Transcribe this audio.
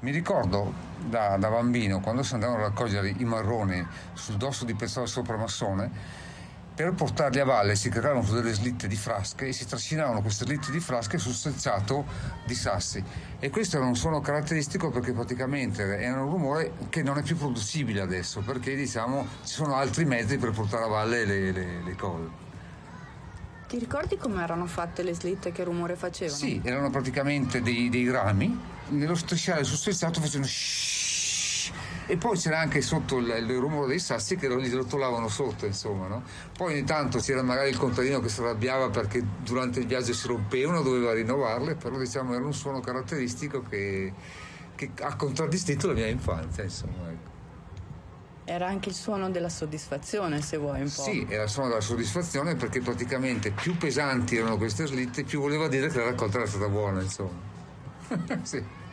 Mi ricordo da bambino quando si andavano a raccogliere i marroni sul dosso di Pezzolo sopra Massone, per portarli a valle si creavano delle slitte di frasche e si trascinavano queste slitte di frasche sul selciato di sassi, e questo era un suono caratteristico perché praticamente era un rumore che non è più producibile adesso, perché diciamo ci sono altri mezzi per portare a valle le cose. Ti ricordi come erano fatte le slitte, che rumore facevano? Sì, erano praticamente dei rami, nello strisciare sul selciato facevano shhh, e poi c'era anche sotto il rumore dei sassi che li rotolavano sotto, insomma, no? Poi ogni tanto c'era magari il contadino che si arrabbiava perché durante il viaggio si rompevano, doveva rinnovarle, però diciamo era un suono caratteristico che ha contraddistinto la mia infanzia, insomma, ecco. Era anche il suono della soddisfazione, se vuoi, un po'. Sì, era il suono della soddisfazione, perché praticamente più pesanti erano queste slitte, più voleva dire che la raccolta era stata buona, insomma. Sì.